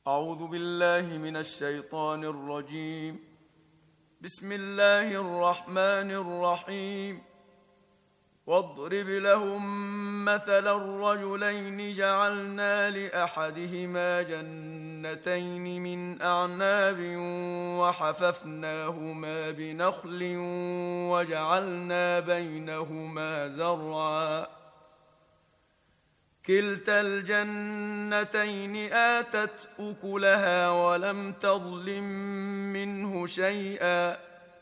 أعوذ بالله من الشيطان الرجيم. بسم الله الرحمن الرحيم. واضرب لهم مثل الرجلين جعلنا لأحدهما جنتين من أعناب وحففناهما بنخل وجعلنا بينهما زرعا كلتا الجنتين آتت أكلها ولم تظلم منه شيئا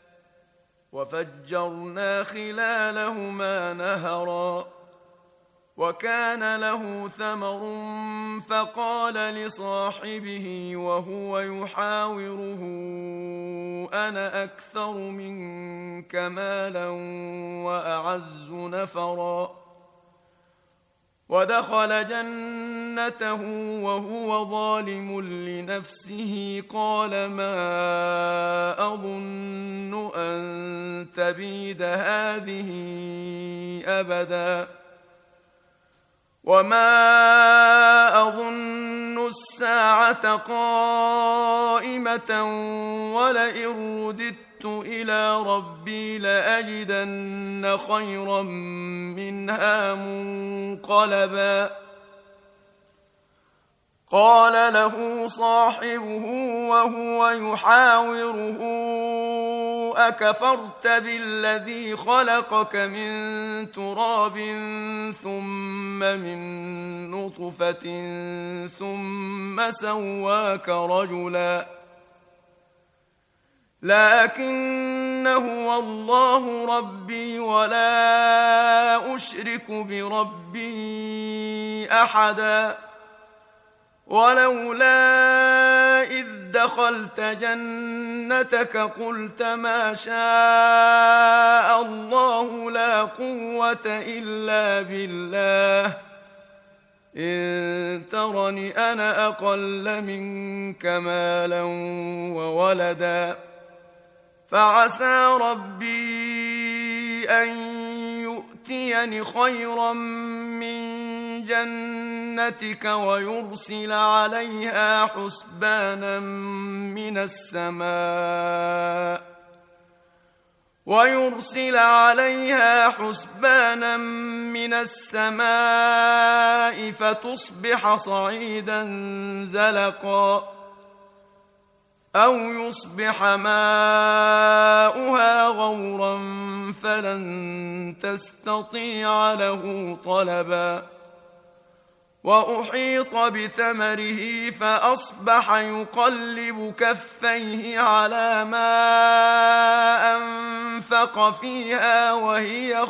وفجرنا خلالهما نهرا وكان له ثمر فقال لصاحبه وهو يحاوره أنا أكثر منك مالا وأعز نفرا ودخل جنته وهو ظالم لنفسه قال ما أظن أن تبيد هذه أبدا وما أظن الساعة قائمة ولئن رددت إلى ربي لأجدن خيرا منها منقلبا قال له صاحبه وهو يحاوره أكفرت بالذي خلقك من تراب ثم من نطفة ثم سواك رجلا لكن هو الله ربي ولا أشرك بربي أحدا ولولا إذ دخلت جنتك قلت ما شاء الله لا قوة إلا بالله إن ترني أنا أقل منك مالا وولدا فعسى ربي أن يؤتيني خيرا من جنتك ويرسل عليها حسبانا من السماء فتصبح صعيدا زلقا أو يصبح ماؤها غورا فلن تستطيع له طلبا وأحيط بثمره فأصبح يقلب كفيه على ما أنفق فيها وهي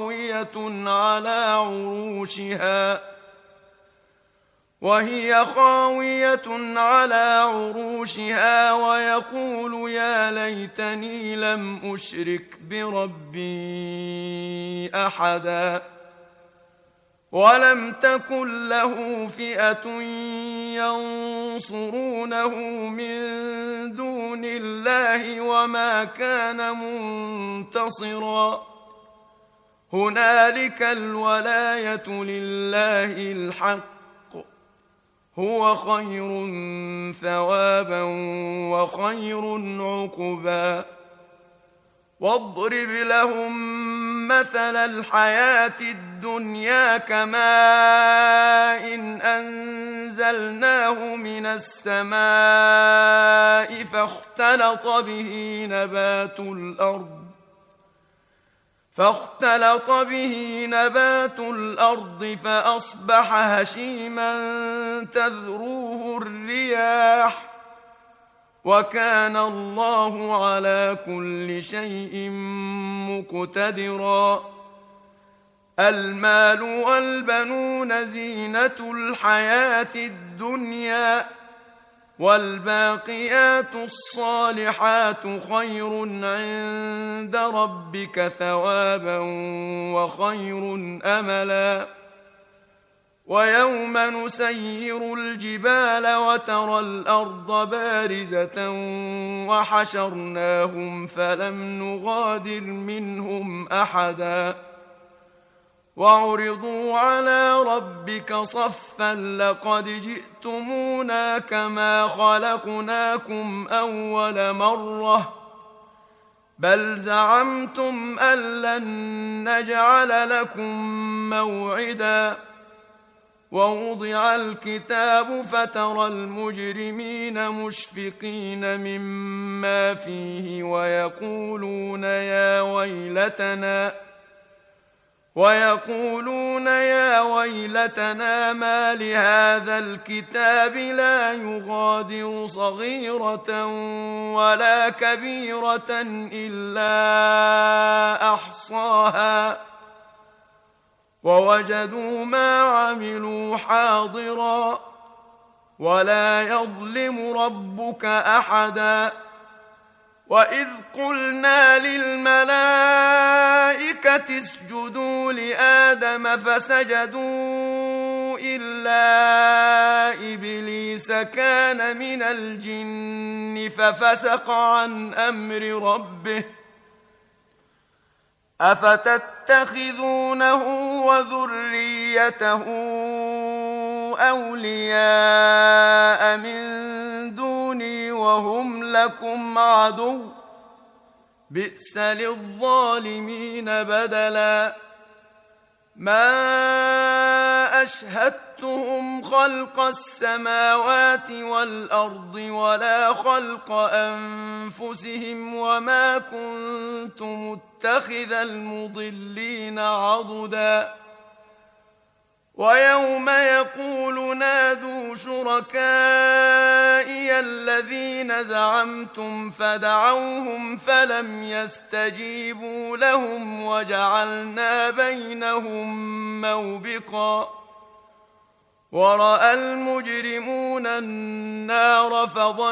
خاوية على عروشها ويقول يا ليتني لم أشرك بربي أحدا ولم تكن له فئة ينصرونه من دون الله وما كان منتصرا هنالك الولاية لله الحق هو خير ثوابا وخير عقبا واضرب لهم مثل الحياة الدنيا كماء إن أنزلناه من السماء فاختلط به نبات الأرض فأصبح هشيما تذروه الرياح وكان الله على كل شيء مقتدرا المال والبنون زينة الحياة الدنيا والباقيات الصالحات خير عند ربك ثوابا وخير أملا ويوم نسير الجبال وترى الأرض بارزة وحشرناهم فلم نغادر منهم أحدا وعرضوا على ربك صفا لقد جئتمونا كما خلقناكم أول مرة بل زعمتم أن لن نجعل لكم موعدا ووضع الكتاب فترى المجرمين مشفقين مما فيه ويقولون يا ويلتنا ما لهذا الكتاب لا يغادر صغيرة ولا كبيرة إلا أحصاها ووجدوا ما عملوا حاضرا ولا يظلم ربك أحدا وإذ قلنا للملائكة اسجدوا لآدم فسجدوا إلا إبليس كان من الجن ففسق عن أمر ربه أفتتخذونه وذريته أولياء من دوني وهم لكم عدو بئس للظالمين بدلا ما أشهدتهم خلق السماوات والأرض ولا خلق أنفسهم وما كنت متخذ المضلين عضدا ويوم يقول نادوا شركائي الذين زعمتم فدعوهم فلم يستجيبوا لهم وجعلنا بينهم موبقا ورأى المجرمون النار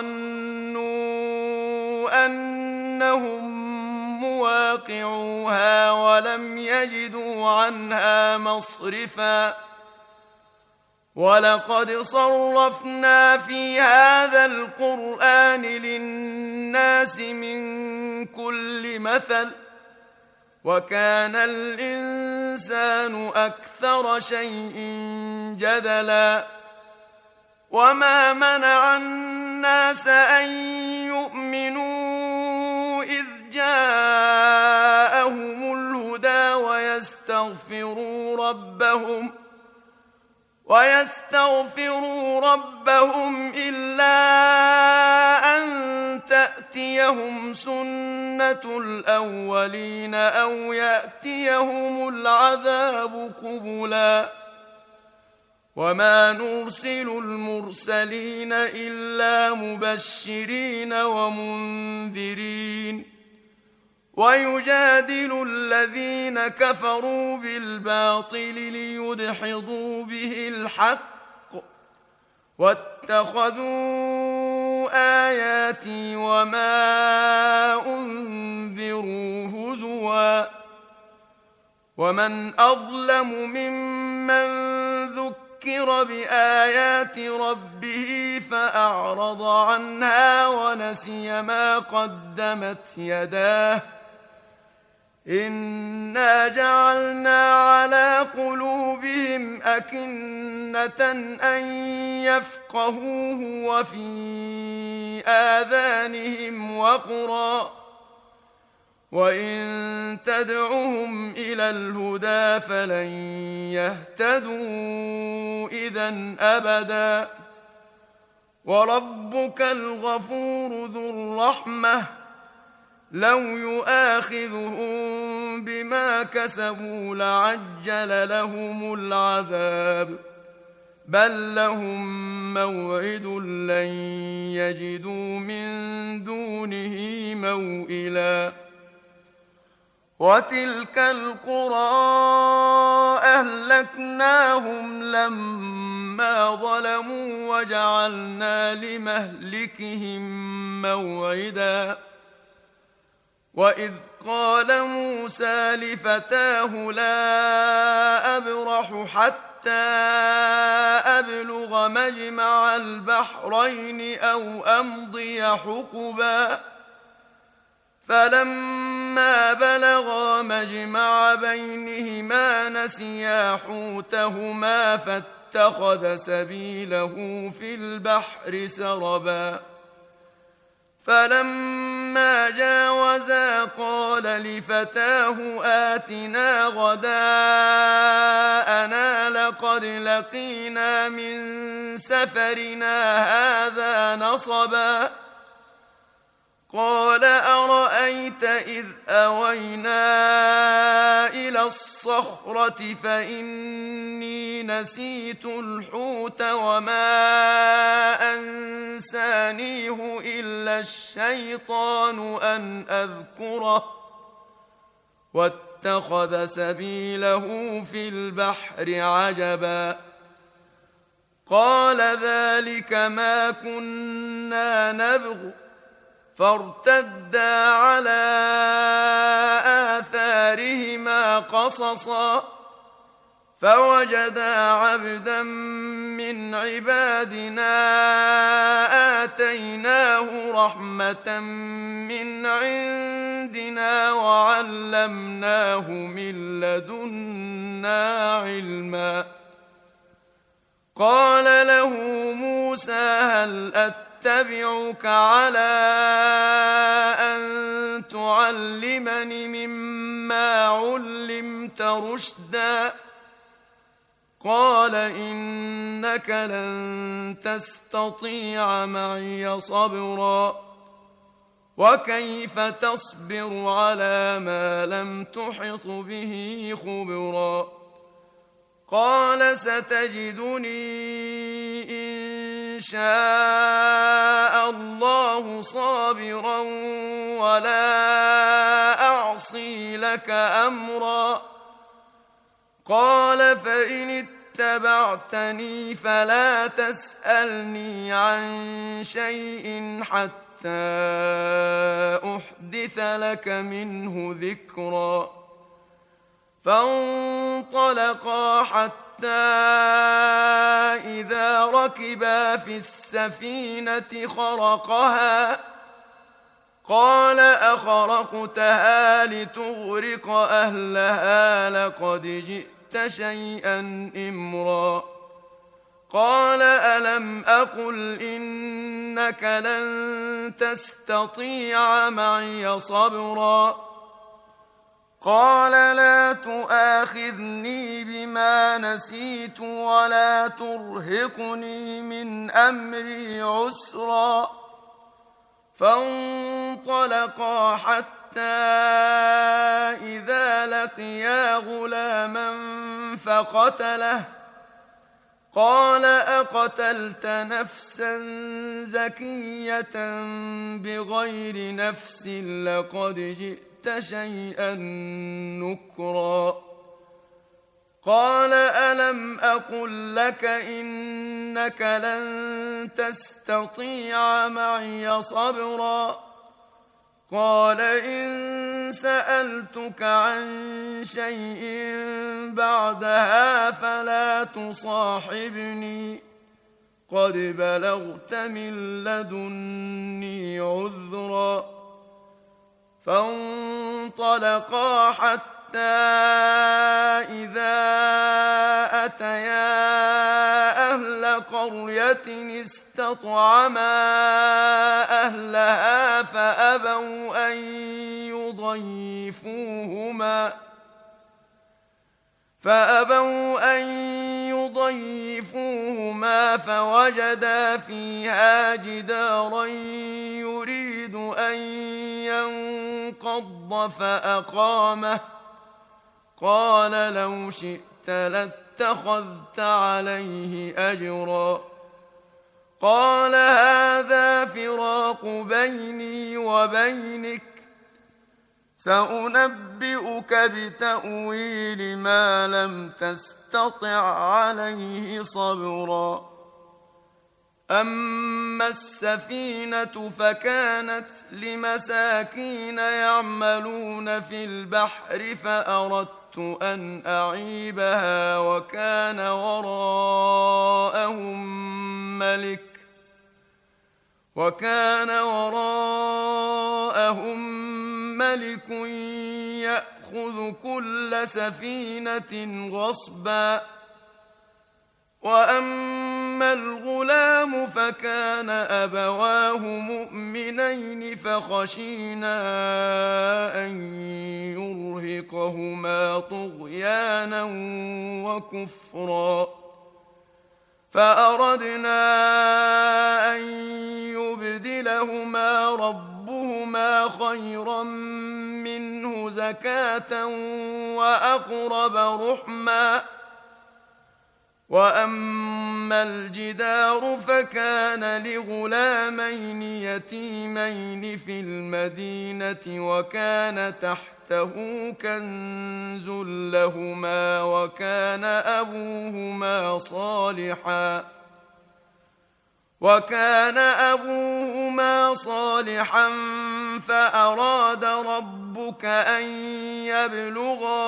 فظنوا أنهم مواقعوها ولم يجدوا عنها مصرفا ولقد صرفنا في هذا القرآن للناس من كل مثل وكان الإنسان أكثر شيء جدلا وما منع الناس أن يؤمنوا إذ جاءهم الهدى ويستغفروا ربهم إلا أن تأتيهم سنة الأولين أو يأتيهم العذاب قبلا وما نرسل المرسلين إلا مبشرين ومنذرين ويجادل الذين كفروا بالباطل ليدحضوا به الحق واتخذوا آياتي وما أنذروا هزوا ومن أظلم ممن ذكر بآيات ربه فأعرض عنها ونسي ما قدمت يداه إنا جعلنا على قلوبهم أكنة أن يفقهوه وفي آذانهم وقرا وإن تدعهم إلى الهدى فلن يهتدوا إذن أبدا وربك الغفور ذو الرحمة لو يؤاخذهم بما كسبوا لعجل لهم العذاب بل لهم موعد لن يجدوا من دونه موئلا وتلك القرى أهلكناهم لما ظلموا وجعلنا لمهلكهم موعدا وإذ قال موسى لفتاه لا أبرح حتى أبلغ مجمع البحرين أو أمضي حقبا فلما بلغا مجمع بينهما نسيا حوتهما فاتخذ سبيله في البحر سربا فلما جاوزا قال لفتاه آتنا غداءنا لقد لقينا من سفرنا هذا نصبا قال أرأيت إذ أوينا إلى الصخرة فإني نسيت الحوت وما أنسانيه إلا الشيطان أن أذكره واتخذ سبيله في البحر عجبا قال ذلك ما كنا نبغ فارتدا على آثارهما قصصا فوجدا عبدا من عبادنا آتيناه رحمة من عندنا وعلمناه من لدنا علما قال له موسى هل أتبعك على أن تعلمني مما علمت رشدا قال إنك لن تستطيع معي صبرا وكيف تصبر على ما لم تحط به خبرا قال ستجدني إن شاء الله صابرا ولا أعصي لك أمرا قال فإن اتبعتني فلا تسألني عن شيء حتى أحدث لك منه ذكرا فانطلقا حتى إذا ركبا في السفينة خرقها قال أخرقتها لتغرق أهلها لقد جئت شيئا إمرا قال ألم أقل إنك لن تستطيع معي صبرا قال لا تؤاخذني بما نسيت ولا ترهقني من أمري عسرا فانطلقا حتى إذا لقيا غلاما فقتله قال أقتلت نفسا زكية بغير نفس لقد جئت شيئا نكرا قال ألم أقل لك إنك لن تستطيع معي صبرا قال إن سألتك عن شيء بعدها فلا تصاحبني قد بلغت من لدني عذرا فانطلقا حتى إذا أتيا أهل قرية استطعما أهلها فأبوا أن يضيفوهما فوجدا فيها جدارا يريد أن ينقض فأقامه قال لو شئت لاتخذت عليه أجرا قال هذا فراق بيني وبينك سأنبئك بتأويل ما لم تستطع عليه صبرا أما السفينة فكانت لمساكين يعملون في البحر فأردت أن أعيبها وكان وراءهم ملك يأخذ كل سفينة غصبا. وأما الغلام فكان أبواه مؤمنين فخشينا أن يرهقهما طغيانا وكفرا، فأردنا أن يبدلهما ربهما خيرا منه زكاة وأقرب رحما. وأما الجدار فكان لغلامين يتيمين في المدينة وكان تحته كنز لهما وكان أبوهما صالحا فأراد ربك أن يبلغا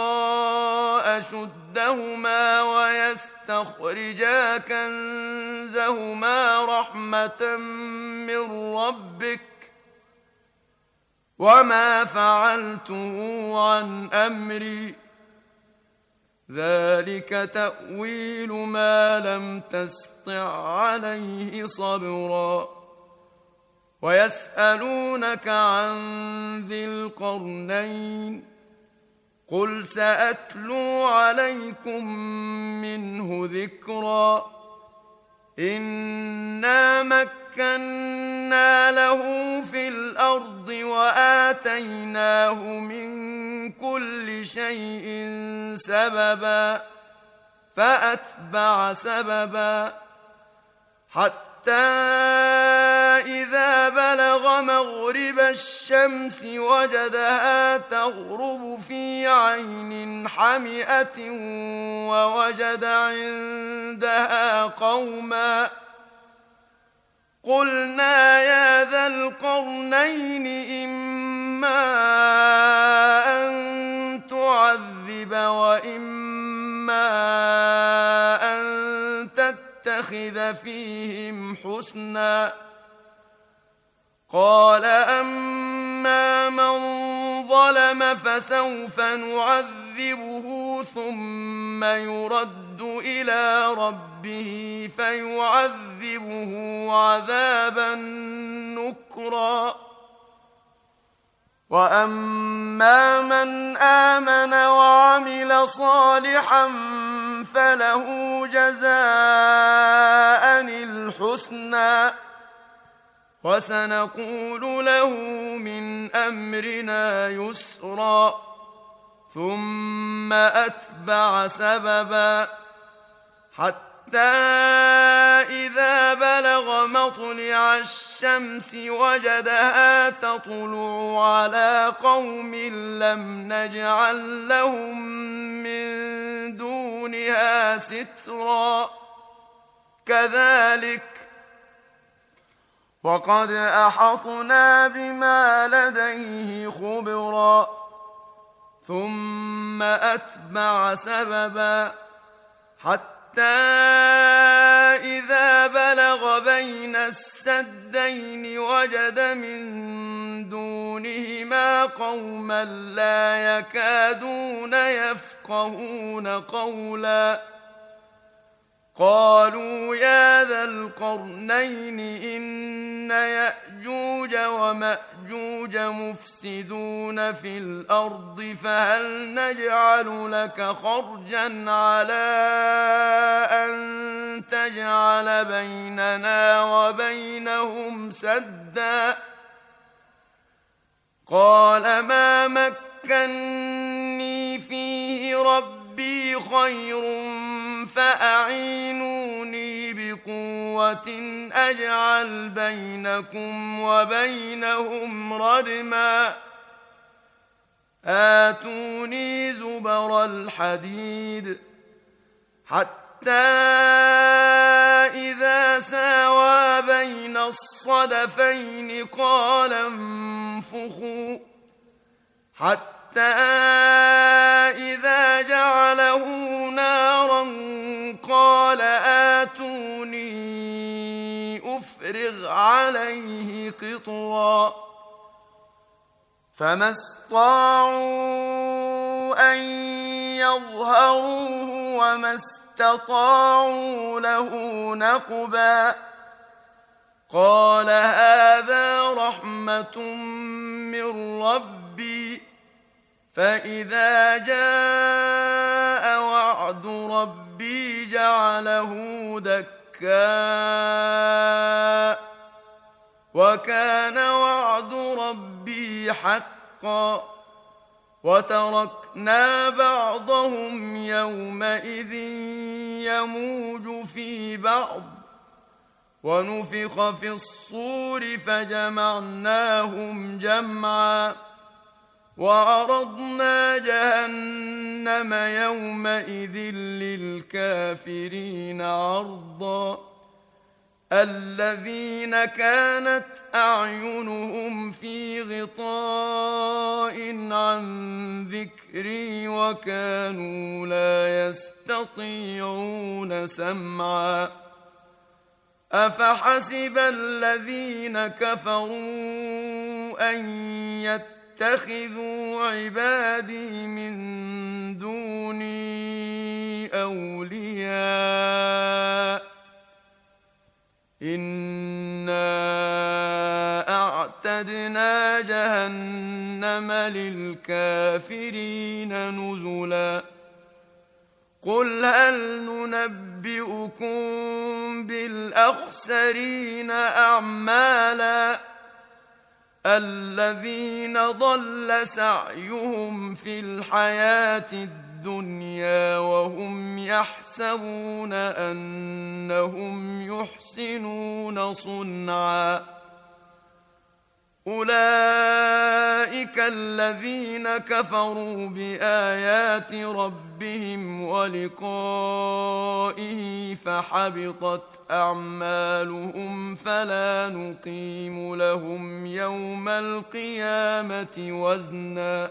أشدهما ويستخرجا كنزهما رحمة من ربك وما فعلته عن أمري ذلك تأويل ما لم تسطع عليه صبرا. ويسألونك عن ذي القرنين قل سأتلو عليكم منه ذكرا. إنا مكنا له في الأرض وآتيناه من كل شيء سببا فأتبع سببا حتى إذا بلغ مغرب الشمس وجدها تغرب في عين حمئة ووجد عندها قوما قلنا يا ذا القرنين إما أن تعذب وإما أن تتخذ فيهم حسنا. قال أما من ظلم فسوف نعذبه ثم يرد إلى ربه فيعذبه عذابا نكرا. وأما من آمن وعمل صالحا فله جزاء الحسنى وسنقول له من أمرنا يسرا. ثم أتبع سببا حتى إذا بلغ مطلع الشمس وجدها تطلع على قوم لم نجعل لهم من دونها سترا كذلك وقد أحطنا بما لديه خبرا. ثم أتبع سببا حتى إذا بلغ بين السدين وجد من دونهما قوما لا يكادون يفقهون قولا. قالوا يا ذا القرنين إن يأجوج ومأجوج مفسدون في الأرض فهل نجعل لك خرجا على أن تجعل بيننا وبينهم سدا. قال ما مكني فيه ربي خير فأعينوني بقوة أجعل بينكم وبينهم ردما. آتوني زبر الحديد حتى إذا ساوى بين الصدفين قال انفخوا حتى إذا جعله نارا قال آتوني أفرغ عليه قطرا. فما استطاعوا أن يظهروه وما استطاعوا له نقبا قال هذا رحمة من ربي فإذا جاء وعد ربي جعله دكاء وكان وعد ربي حقا وتركنا بعضهم يومئذ يموج في بعض ونفخ في الصور فجمعناهم جمعا وعرضنا جهنم يومئذ للكافرين عرضا الذين كانت أعينهم في غطاء عن ذكري وكانوا لا يستطيعون سمعا أفحسب الذين كفروا أن يتخذوا عبادي من دوني أولياء إنا أعتدنا جهنم للكافرين نزلا قل هل ننبئكم بالأخسرين أعمالا الذين ضل سعيهم في الحياة الدنيا وهم يحسبون أنهم يحسنون صنعا أولئك الذين كفروا بآيات ربهم ولقائه فحبطت أعمالهم فلا نقيم لهم يوم القيامة وزنا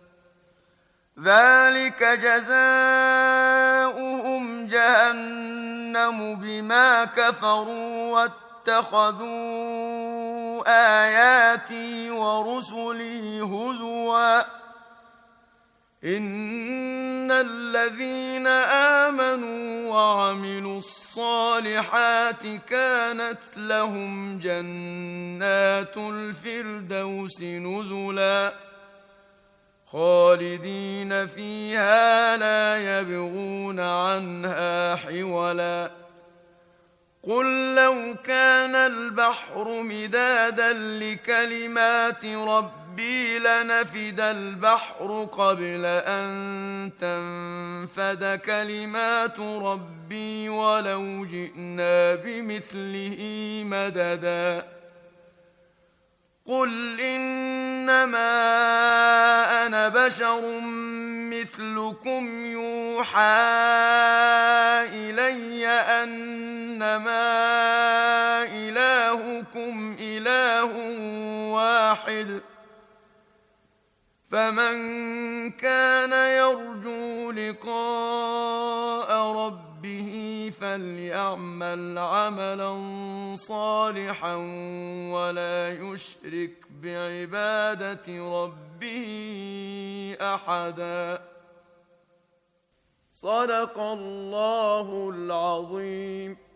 ذلك جزاؤهم جهنم بما كفروا واتخذوا آياتي ورسلي هزوا إن الذين آمنوا وعملوا الصالحات كانت لهم جنات الفردوس نزلا خالدين فيها لا يبغون عنها حولا قل لو كان البحر مدادا لكلمات ربي لنفد البحر قبل أن تنفد كلمات ربي ولو جئنا بمثله مددا قل إنما أنا بشر مثلكم يوحى إلي أنما إلهكم إله واحد فمن كان يرجو لقاء ربه فليعمل عملا صالحا ولا يشرك بعبادة ربه أحدا صدق الله العظيم.